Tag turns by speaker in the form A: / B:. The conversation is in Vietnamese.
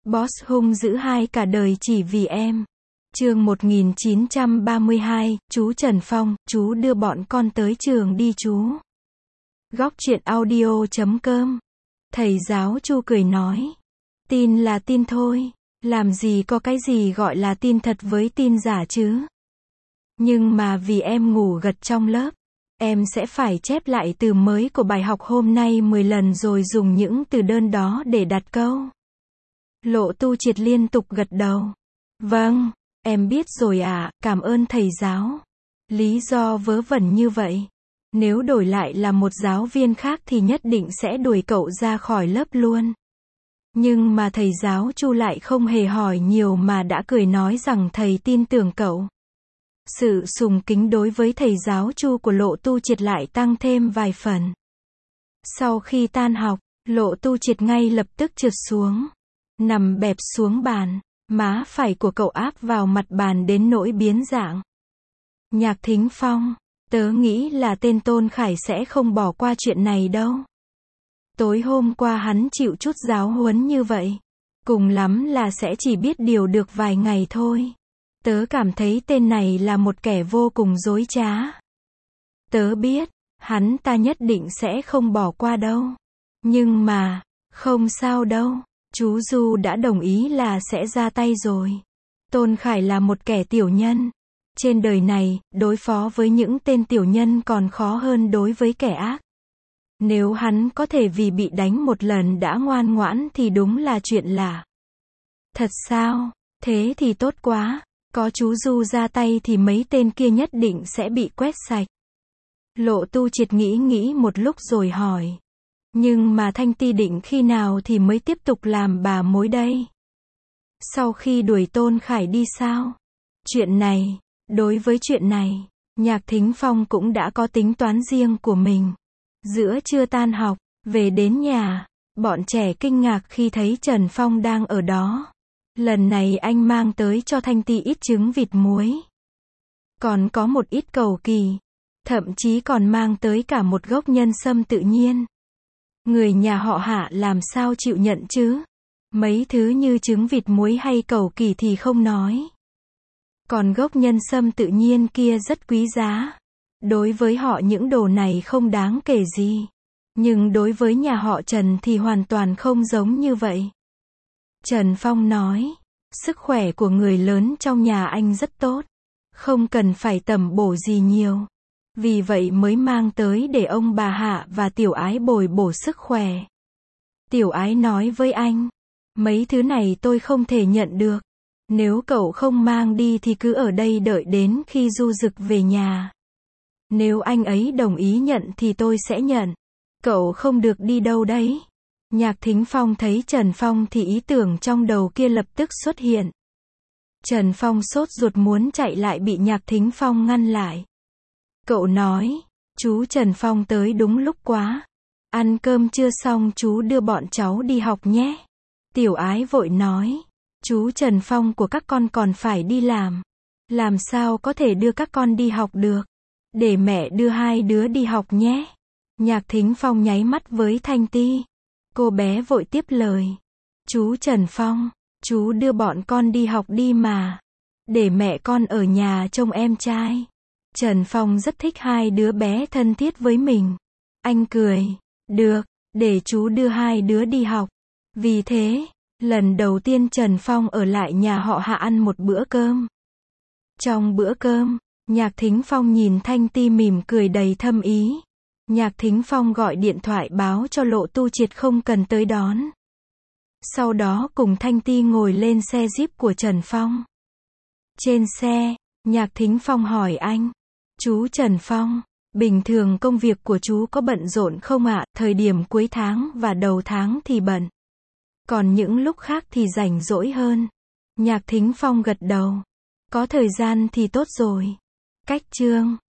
A: Boss hung dữ hai cả đời chỉ vì em. Chương 1932, chú Trần Phong, chú đưa bọn con tới trường đi chú. Góc truyện audio.com. Thầy giáo Chu cười nói. Tin là tin thôi, làm gì có cái gì gọi là tin thật với tin giả chứ. Nhưng mà vì em ngủ gật trong lớp, em sẽ phải chép lại từ mới của bài học hôm nay 10 lần rồi dùng những từ đơn đó để đặt câu. Lộ Tu Triệt liên tục gật đầu. Vâng, em biết rồi ạ, cảm ơn thầy giáo. Lý do vớ vẩn như vậy. Nếu đổi lại là một giáo viên khác thì nhất định sẽ đuổi cậu ra khỏi lớp luôn. Nhưng mà thầy giáo Chu lại không hề hỏi nhiều mà đã cười nói rằng thầy tin tưởng cậu. Sự sùng kính đối với thầy giáo Chu của Lộ Tu Triệt lại tăng thêm vài phần. Sau khi tan học, Lộ Tu Triệt ngay lập tức trượt xuống, nằm bẹp xuống bàn, má phải của cậu áp vào mặt bàn đến nỗi biến dạng. Nhạc Thính Phong, tớ nghĩ là tên Tôn Khải sẽ không bỏ qua chuyện này đâu. Tối hôm qua hắn chịu chút giáo huấn như vậy, cùng lắm là sẽ chỉ biết điều được vài ngày thôi. Tớ cảm thấy tên này là một kẻ vô cùng dối trá. Tớ biết, hắn ta nhất định sẽ không bỏ qua đâu. Nhưng mà, không sao đâu, chú Du đã đồng ý là sẽ ra tay rồi. Tôn Khải là một kẻ tiểu nhân. Trên đời này, đối phó với những tên tiểu nhân còn khó hơn đối với kẻ ác. Nếu hắn có thể vì bị đánh một lần đã ngoan ngoãn thì đúng là chuyện lạ. Thật sao? Thế thì tốt quá. Có chú Du ra tay thì mấy tên kia nhất định sẽ bị quét sạch. Lộ Tu Triệt nghĩ một lúc rồi hỏi. Nhưng mà Thanh Ti định khi nào thì mới tiếp tục làm bà mối đây? Sau khi đuổi Tôn Khải đi sao? Đối với chuyện này, Nhạc Thính Phong cũng đã có tính toán riêng của mình. Giữa trưa tan học, về đến nhà, bọn trẻ kinh ngạc khi thấy Trần Phong đang ở đó. Lần này anh mang tới cho Thanh Ti ít trứng vịt muối. Còn có một ít cầu kỳ. Thậm chí còn mang tới cả một gốc nhân sâm tự nhiên. Người nhà họ Hạ làm sao chịu nhận chứ? Mấy thứ như trứng vịt muối hay cầu kỳ thì không nói. Còn gốc nhân sâm tự nhiên kia rất quý giá. Đối với họ những đồ này không đáng kể gì. Nhưng đối với nhà họ Trần thì hoàn toàn không giống như vậy. Trần Phong nói, sức khỏe của người lớn trong nhà anh rất tốt. Không cần phải tẩm bổ gì nhiều. Vì vậy mới mang tới để ông bà Hạ và Tiểu Ái bồi bổ sức khỏe. Tiểu Ái nói với anh, mấy thứ này tôi không thể nhận được. Nếu cậu không mang đi thì cứ ở đây đợi đến khi Du Dực về nhà. Nếu anh ấy đồng ý nhận thì tôi sẽ nhận. Cậu không được đi đâu đấy. Nhạc Thính Phong thấy Trần Phong thì ý tưởng trong đầu kia lập tức xuất hiện. Trần Phong sốt ruột muốn chạy lại bị Nhạc Thính Phong ngăn lại. Cậu nói, chú Trần Phong tới đúng lúc quá. Ăn cơm chưa xong chú đưa bọn cháu đi học nhé. Tiểu Ái vội nói, chú Trần Phong của các con còn phải đi làm. Làm sao có thể đưa các con đi học được. Để mẹ đưa hai đứa đi học nhé. Nhạc Thính Phong nháy mắt với Thanh Ti. Cô bé vội tiếp lời. Chú Trần Phong, chú đưa bọn con đi học đi mà. Để mẹ con ở nhà trông em trai. Trần Phong rất thích hai đứa bé thân thiết với mình. Anh cười. Được, để chú đưa hai đứa đi học. Vì thế, lần đầu tiên Trần Phong ở lại nhà họ Hạ ăn một bữa cơm. Trong bữa cơm, Nhạc Thính Phong nhìn Thanh Ti mỉm cười đầy thâm ý. Nhạc Thính Phong gọi điện thoại báo cho Lộ Tu Triệt không cần tới đón. Sau đó cùng Thanh Ti ngồi lên xe Jeep của Trần Phong. Trên xe, Nhạc Thính Phong hỏi anh. Chú Trần Phong, bình thường công việc của chú có bận rộn không ạ? Thời điểm cuối tháng và đầu tháng thì bận. Còn những lúc khác thì rảnh rỗi hơn. Nhạc Thính Phong gật đầu. Có thời gian thì tốt rồi. Cách chương